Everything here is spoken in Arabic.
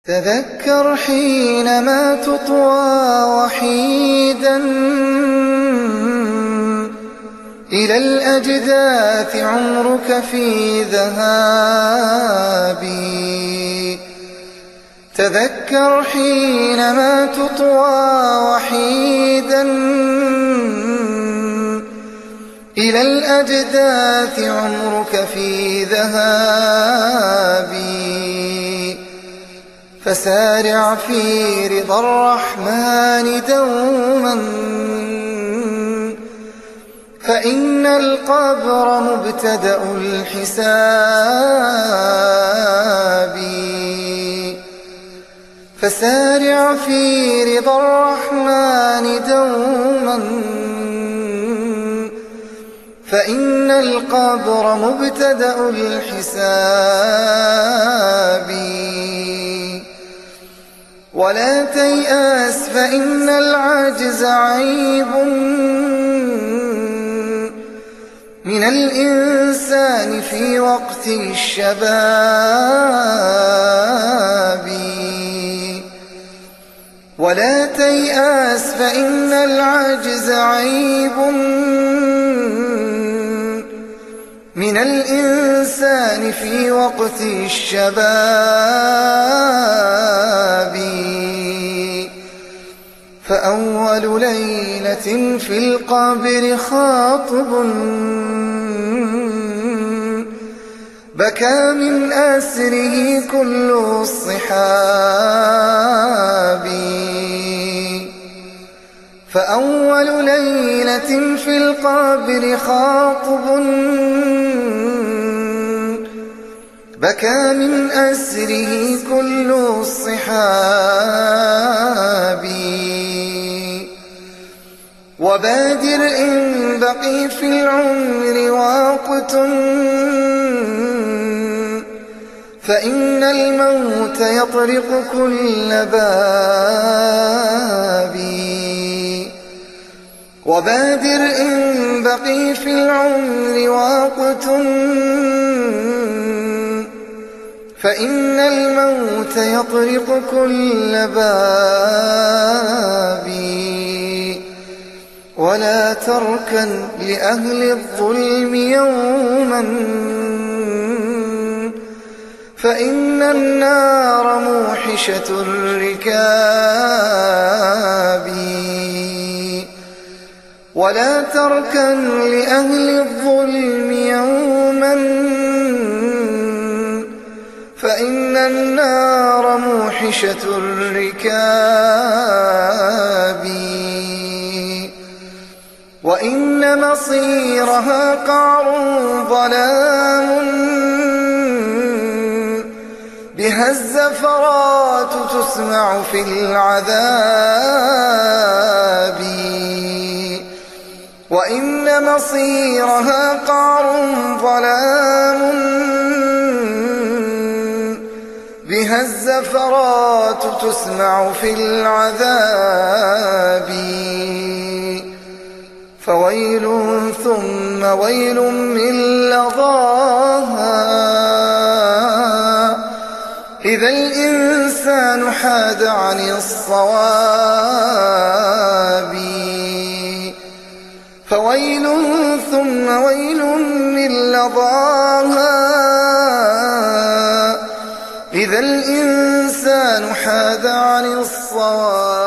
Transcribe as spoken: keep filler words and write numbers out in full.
تذكر حينما تطوى وحيدا إلى الأجداث عمرك في ذهابي. تذكر حينما تطوى وحيدا إلى الأجداث عمرك في ذهابي. فسارع في رضا الرحمن دوما، فإن القبر مبتدأ الحساب. فسارع في رضا الرحمن دوما، فإن القبر مبتدأ الحساب. ولا تيأس فإن العجز عيب من الإنسان في وقت الشباب. ولا تيأس فإن العجز عيب من الإنسان في وقت الشباب. فأول ليلة في القبر خاطب بكى من أسره كل الصحاب. فأول ليلة في القبر خاطب بكى من أسره كل الصحاب. وبادر إن بقي في العمر وقت، فإن الموت يطرق كل باب. وبادر إن بقي في العمر وقت، فإن الموت يطرق كل باب. ولا تركن لأهل الظلم يوما، فإن النار موحشة الركاب. ولا تركن لأهل الظلم يوما، فإن النار موحشة الركاب. وإن مصيرها قعر ظلام بها الزفرات تسمع في العذاب. وإن مصيرها قعر ظلام بها الزفرات تسمع في العذاب. فويل ثم ويل من لظاها إذا الإنسان حاد عن الصواب. فويل ثم ويل من لظاها إذا الإنسان حاد عن الصواب.